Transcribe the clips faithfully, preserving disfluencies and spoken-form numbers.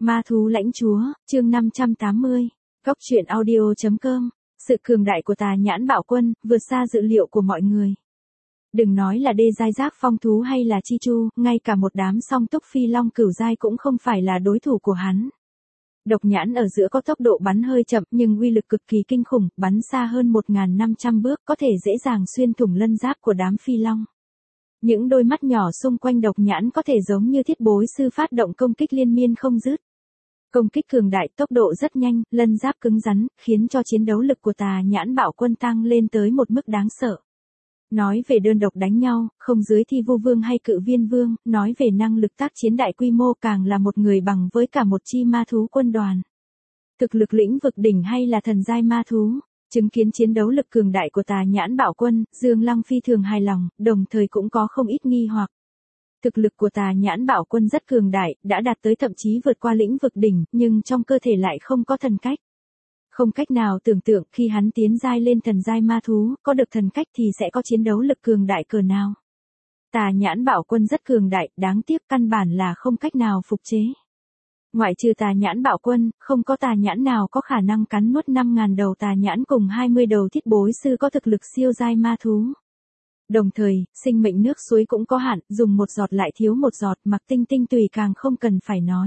Ma thú lãnh chúa, chương năm trăm tám mươi, Góc truyện audio chấm com. Sự cường đại của tà nhãn bạo quân, vượt xa dự liệu của mọi người. Đừng nói là đê giai giác phong thú hay là chi chu, ngay cả một đám song túc phi long cửu giai cũng không phải là đối thủ của hắn. Độc nhãn ở giữa có tốc độ bắn hơi chậm nhưng uy lực cực kỳ kinh khủng, bắn xa hơn một nghìn năm trăm bước có thể dễ dàng xuyên thủng lân giáp của đám phi long. Những đôi mắt nhỏ xung quanh độc nhãn có thể giống như thiết bối sư phát động công kích liên miên không dứt. Công kích cường đại, tốc độ rất nhanh, lân giáp cứng rắn, khiến cho chiến đấu lực của tà nhãn bạo quân tăng lên tới một mức đáng sợ. Nói về đơn độc đánh nhau, không dưới thi vu vương hay cự viên vương, nói về năng lực tác chiến đại quy mô càng là một người bằng với cả một chi ma thú quân đoàn. Thực lực lĩnh vực đỉnh hay là thần giai ma thú, chứng kiến chiến đấu lực cường đại của tà nhãn bạo quân, Dương Lăng phi thường hài lòng, đồng thời cũng có không ít nghi hoặc. Thực lực của tà nhãn bạo quân rất cường đại, đã đạt tới thậm chí vượt qua lĩnh vực đỉnh, nhưng trong cơ thể lại không có thần cách. Không cách nào tưởng tượng khi hắn tiến giai lên thần giai ma thú, có được thần cách thì sẽ có chiến đấu lực cường đại cỡ nào. Tà nhãn bạo quân rất cường đại, đáng tiếc căn bản là không cách nào phục chế. Ngoại trừ tà nhãn bạo quân, không có tà nhãn nào có khả năng cắn nuốt năm nghìn đầu tà nhãn cùng hai mươi đầu thiết bối sư có thực lực siêu giai ma thú. Đồng thời, sinh mệnh nước suối cũng có hạn, dùng một giọt lại thiếu một giọt, mặc tinh tinh tùy càng không cần phải nói.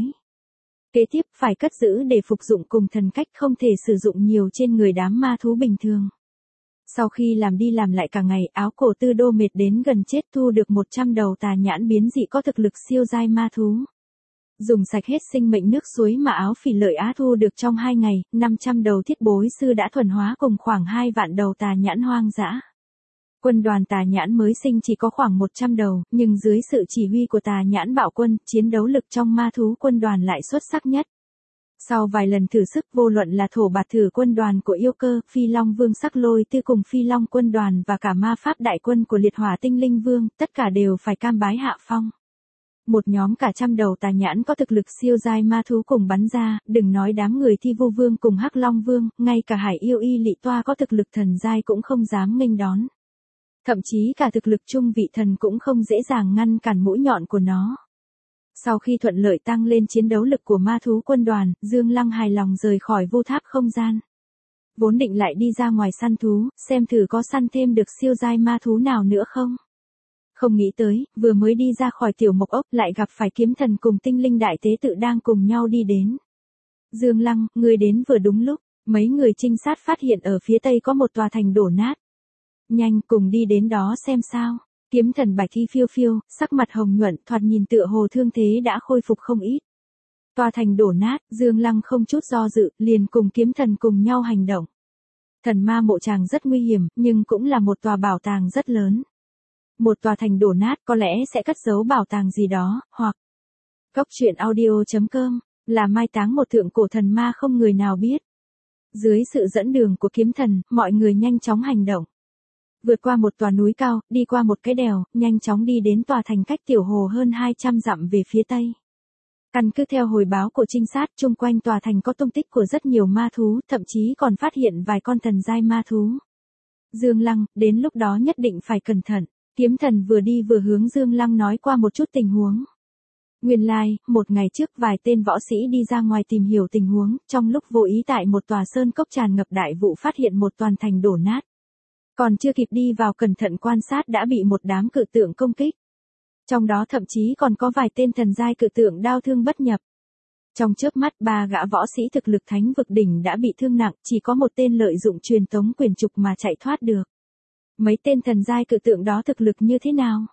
Kế tiếp phải cất giữ để phục dụng cùng thần cách không thể sử dụng nhiều trên người đám ma thú bình thường. Sau khi làm đi làm lại cả ngày, áo cổ tư đô mệt đến gần chết thu được một trăm đầu tà nhãn biến dị có thực lực siêu giai ma thú. Dùng sạch hết sinh mệnh nước suối mà áo phỉ lợi á thu được trong hai ngày, năm trăm đầu thiết bối sư đã thuần hóa cùng khoảng hai vạn đầu tà nhãn hoang dã. Quân đoàn tà nhãn mới sinh chỉ có khoảng một trăm đầu, nhưng dưới sự chỉ huy của tà nhãn bạo quân, chiến đấu lực trong ma thú quân đoàn lại xuất sắc nhất. Sau vài lần thử sức vô luận là thổ bạt thử quân đoàn của yêu cơ, phi long vương sắc lôi tư cùng phi long quân đoàn và cả ma pháp đại quân của liệt hỏa tinh linh vương, tất cả đều phải cam bái hạ phong. Một nhóm cả trăm đầu tà nhãn có thực lực siêu giai ma thú cùng bắn ra, đừng nói đám người thi vu vương cùng hắc long vương, ngay cả hải yêu y lị toa có thực lực thần giai cũng không dám nghênh đón. Thậm chí cả thực lực trung vị thần cũng không dễ dàng ngăn cản mũi nhọn của nó. Sau khi thuận lợi tăng lên chiến đấu lực của ma thú quân đoàn, Dương Lăng hài lòng rời khỏi vô tháp không gian. Vốn định lại đi ra ngoài săn thú, xem thử có săn thêm được siêu giai ma thú nào nữa không. Không nghĩ tới, vừa mới đi ra khỏi tiểu mộc ốc lại gặp phải kiếm thần cùng tinh linh đại tế tự đang cùng nhau đi đến. Dương Lăng, người đến vừa đúng lúc, mấy người trinh sát phát hiện ở phía tây có một tòa thành đổ nát. Nhanh, cùng đi đến đó xem sao. Kiếm thần bạch thi phiêu phiêu, sắc mặt hồng nhuận, thoạt nhìn tựa hồ thương thế đã khôi phục không ít. Tòa thành đổ nát, Dương Lăng không chút do dự, liền cùng kiếm thần cùng nhau hành động. Thần ma mộ tràng rất nguy hiểm, nhưng cũng là một tòa bảo tàng rất lớn. Một tòa thành đổ nát có lẽ sẽ cất giấu bảo tàng gì đó, hoặc Góc truyện audio chấm com, là mai táng một thượng cổ thần ma không người nào biết. Dưới sự dẫn đường của kiếm thần, mọi người nhanh chóng hành động. Vượt qua một tòa núi cao, đi qua một cái đèo, nhanh chóng đi đến tòa thành cách tiểu hồ hơn hai trăm dặm về phía tây. Căn cứ theo hồi báo của trinh sát, chung quanh tòa thành có tung tích của rất nhiều ma thú, thậm chí còn phát hiện vài con thần giai ma thú. Dương Lăng, đến lúc đó nhất định phải cẩn thận. Kiếm thần vừa đi vừa hướng Dương Lăng nói qua một chút tình huống. Nguyên lai, like, một ngày trước vài tên võ sĩ đi ra ngoài tìm hiểu tình huống, trong lúc vô ý tại một tòa sơn cốc tràn ngập đại vụ phát hiện một toàn thành đổ nát. Còn chưa kịp đi vào cẩn thận quan sát đã bị một đám cự tượng công kích. Trong đó thậm chí còn có vài tên thần giai cự tượng đao thương bất nhập. Trong chớp mắt ba gã võ sĩ thực lực thánh vực đỉnh đã bị thương nặng, chỉ có một tên lợi dụng truyền tống quyền trục mà chạy thoát được. Mấy tên thần giai cự tượng đó thực lực như thế nào?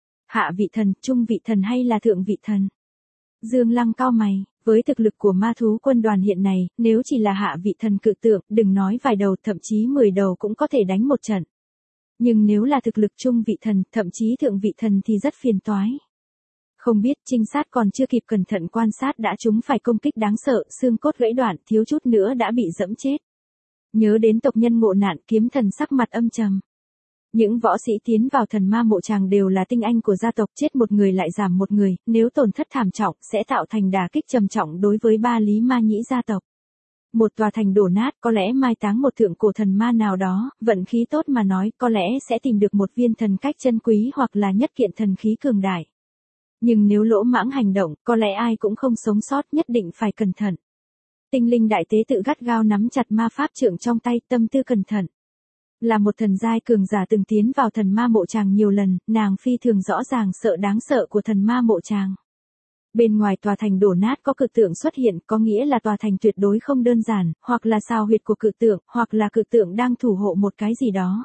Hạ vị thần, trung vị thần hay là thượng vị thần? Dương Lăng cau mày, với thực lực của ma thú quân đoàn hiện nay, nếu chỉ là hạ vị thần cự tượng, đừng nói vài đầu thậm chí mười đầu cũng có thể đánh một trận. Nhưng nếu là thực lực trung vị thần, thậm chí thượng vị thần thì rất phiền toái. Không biết trinh sát còn chưa kịp cẩn thận quan sát đã chúng phải công kích đáng sợ, xương cốt gãy đoạn, thiếu chút nữa đã bị dẫm chết. Nhớ đến tộc nhân ngộ nạn, kiếm thần sắc mặt âm trầm. Những võ sĩ tiến vào thần ma mộ tràng đều là tinh anh của gia tộc, chết một người lại giảm một người, nếu tổn thất thảm trọng sẽ tạo thành đả kích trầm trọng đối với ba lý ma nhĩ gia tộc. Một tòa thành đổ nát có lẽ mai táng một thượng cổ thần ma nào đó, vận khí tốt mà nói có lẽ sẽ tìm được một viên thần cách chân quý hoặc là nhất kiện thần khí cường đại. Nhưng nếu lỗ mãng hành động, có lẽ ai cũng không sống sót, nhất định phải cẩn thận. Tinh linh đại tế tự gắt gao nắm chặt ma pháp trượng trong tay, tâm tư cẩn thận. Là một thần giai cường giả từng tiến vào thần ma mộ tràng nhiều lần, nàng phi thường rõ ràng sợ đáng sợ của thần ma mộ tràng. Bên ngoài tòa thành đổ nát có cự tượng xuất hiện, có nghĩa là tòa thành tuyệt đối không đơn giản, hoặc là sao huyệt của cự tượng, hoặc là cự tượng đang thủ hộ một cái gì đó.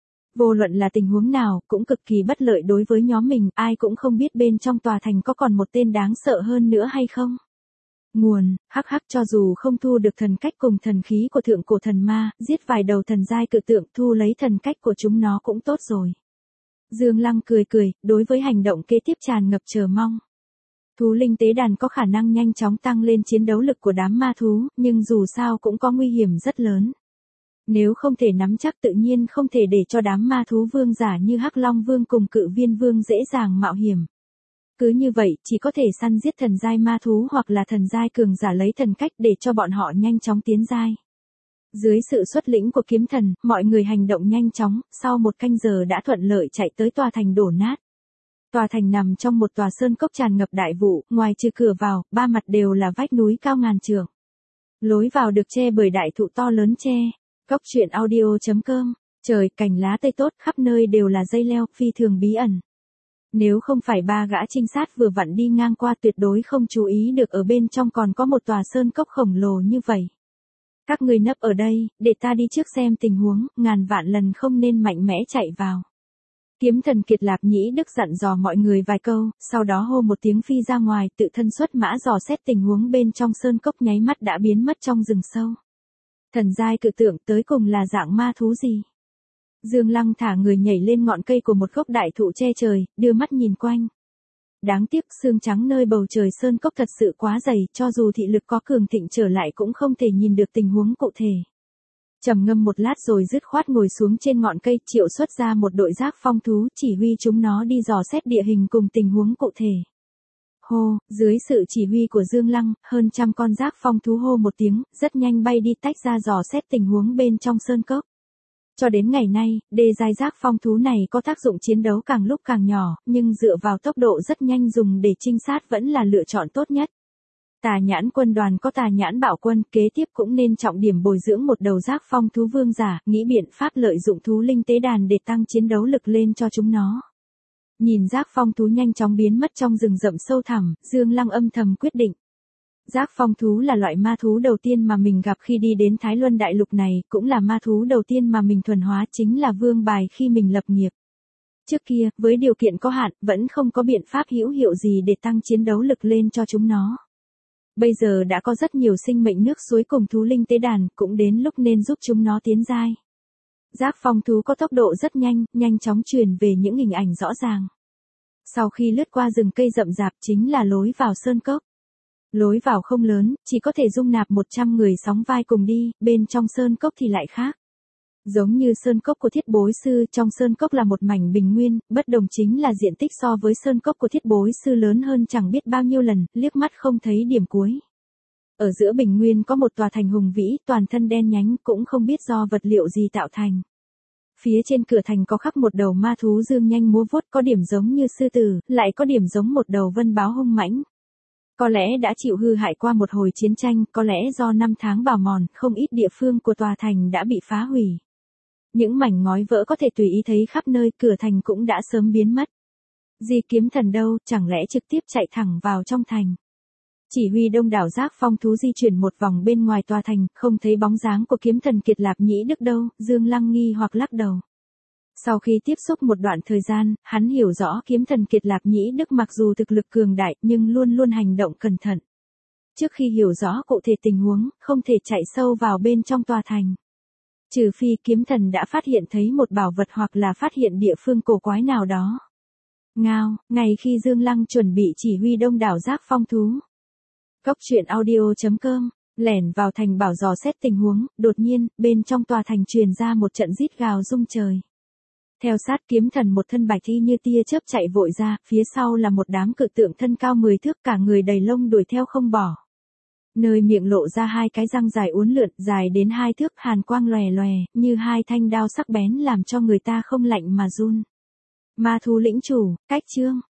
Vô luận là tình huống nào, cũng cực kỳ bất lợi đối với nhóm mình, ai cũng không biết bên trong tòa thành có còn một tên đáng sợ hơn nữa hay không. Nguồn, hắc hắc, cho dù không thu được thần cách cùng thần khí của thượng cổ thần ma, giết vài đầu thần giai cự tượng, thu lấy thần cách của chúng nó cũng tốt rồi. Dương Lăng cười cười, đối với hành động kế tiếp tràn ngập chờ mong. Thú linh tế đàn có khả năng nhanh chóng tăng lên chiến đấu lực của đám ma thú, nhưng dù sao cũng có nguy hiểm rất lớn. Nếu không thể nắm chắc tự nhiên không thể để cho đám ma thú vương giả như Hắc Long Vương cùng Cự Viên Vương dễ dàng mạo hiểm. Cứ như vậy, chỉ có thể săn giết thần giai ma thú hoặc là thần giai cường giả lấy thần cách để cho bọn họ nhanh chóng tiến giai. Dưới sự xuất lĩnh của kiếm thần, mọi người hành động nhanh chóng, sau một canh giờ đã thuận lợi chạy tới tòa thành đổ nát. Tòa thành nằm trong một tòa sơn cốc tràn ngập đại vụ, ngoài trừ cửa vào, ba mặt đều là vách núi cao ngàn trượng. Lối vào được che bởi đại thụ to lớn che. Cốc truyện audio chấm com, trời, cành lá tươi tốt, khắp nơi đều là dây leo, phi thường bí ẩn. Nếu không phải ba gã trinh sát vừa vặn đi ngang qua tuyệt đối không chú ý được ở bên trong còn có một tòa sơn cốc khổng lồ như vậy. Các người nấp ở đây, để ta đi trước xem tình huống, ngàn vạn lần không nên mạnh mẽ chạy vào. Kiếm thần Kiệt Lạp Nhĩ Đức dặn dò mọi người vài câu, sau đó hô một tiếng phi ra ngoài, tự thân xuất mã dò xét tình huống bên trong sơn cốc, nháy mắt đã biến mất trong rừng sâu. Thần giai cự tượng tới cùng là dạng ma thú gì? Dương Lăng thả người nhảy lên ngọn cây của một gốc đại thụ che trời, đưa mắt nhìn quanh. Đáng tiếc sương trắng nơi bầu trời sơn cốc thật sự quá dày, cho dù thị lực có cường thịnh trở lại cũng không thể nhìn được tình huống cụ thể. Trầm ngâm một lát rồi dứt khoát ngồi xuống trên ngọn cây, triệu xuất ra một đội giác phong thú, chỉ huy chúng nó đi dò xét địa hình cùng tình huống cụ thể. Hô, dưới sự chỉ huy của Dương Lăng, hơn trăm con giác phong thú hô một tiếng, rất nhanh bay đi tách ra dò xét tình huống bên trong sơn cốc. Cho đến ngày nay, đê giai giác phong thú này có tác dụng chiến đấu càng lúc càng nhỏ, nhưng dựa vào tốc độ rất nhanh dùng để trinh sát vẫn là lựa chọn tốt nhất. Tà Nhãn quân đoàn có Tà Nhãn Bảo quân, kế tiếp cũng nên trọng điểm bồi dưỡng một đầu giác phong thú vương giả, nghĩ biện pháp lợi dụng thú linh tế đàn để tăng chiến đấu lực lên cho chúng nó. Nhìn giác phong thú nhanh chóng biến mất trong rừng rậm sâu thẳm, Dương Lăng âm thầm quyết định. Giác phong thú là loại ma thú đầu tiên mà mình gặp khi đi đến Thái Luân Đại Lục này, cũng là ma thú đầu tiên mà mình thuần hóa, chính là vương bài khi mình lập nghiệp. Trước kia, với điều kiện có hạn, vẫn không có biện pháp hữu hiệu gì để tăng chiến đấu lực lên cho chúng nó. Bây giờ đã có rất nhiều sinh mệnh nước suối cùng thú linh tế đàn, cũng đến lúc nên giúp chúng nó tiến giai. Giác phong thú có tốc độ rất nhanh, nhanh chóng truyền về những hình ảnh rõ ràng. Sau khi lướt qua rừng cây rậm rạp chính là lối vào sơn cốc. Lối vào không lớn, chỉ có thể dung nạp một trăm người sóng vai cùng đi, bên trong sơn cốc thì lại khác. Giống như sơn cốc của Thiết Bối Sư, trong sơn cốc là một mảnh bình nguyên, bất đồng chính là diện tích so với sơn cốc của Thiết Bối Sư lớn hơn chẳng biết bao nhiêu lần, liếc mắt không thấy điểm cuối. Ở giữa bình nguyên có một tòa thành hùng vĩ, toàn thân đen nhánh, cũng không biết do vật liệu gì tạo thành. Phía trên cửa thành có khắc một đầu ma thú dương nhanh múa vuốt, có điểm giống như sư tử, lại có điểm giống một đầu vân báo hung mãnh. Có lẽ đã chịu hư hại qua một hồi chiến tranh, có lẽ do năm tháng bào mòn, không ít địa phương của tòa thành đã bị phá hủy. Những mảnh ngói vỡ có thể tùy ý thấy khắp nơi, cửa thành cũng đã sớm biến mất. Di Kiếm Thần đâu, chẳng lẽ trực tiếp chạy thẳng vào trong thành. Chỉ huy đông đảo giác phong thú di chuyển một vòng bên ngoài tòa thành, không thấy bóng dáng của Kiếm Thần Kiệt Lạp Nhĩ Đức đâu, Dương Lăng nghi hoặc lắc đầu. Sau khi tiếp xúc một đoạn thời gian, hắn hiểu rõ Kiếm Thần Kiệt Lạp Nhĩ Đức mặc dù thực lực cường đại nhưng luôn luôn hành động cẩn thận. Trước khi hiểu rõ cụ thể tình huống, không thể chạy sâu vào bên trong tòa thành. Trừ phi kiếm thần đã phát hiện thấy một bảo vật hoặc là phát hiện địa phương cổ quái nào đó. Ngao, ngày khi Dương Lăng chuẩn bị chỉ huy đông đảo giác phong thú. Cốc truyện audio chấm com, lẻn vào thành bảo dò xét tình huống, đột nhiên, bên trong tòa thành truyền ra một trận rít gào rung trời. Theo sát kiếm thần một thân bạch y như tia chớp chạy vội ra, phía sau là một đám cự tượng thân cao mười thước, cả người đầy lông đuổi theo không bỏ. Nơi miệng lộ ra hai cái răng dài uốn lượn, dài đến hai thước, hàn quang lòe lòe, như hai thanh đao sắc bén làm cho người ta không lạnh mà run. Ma thú lĩnh chủ, cách chương.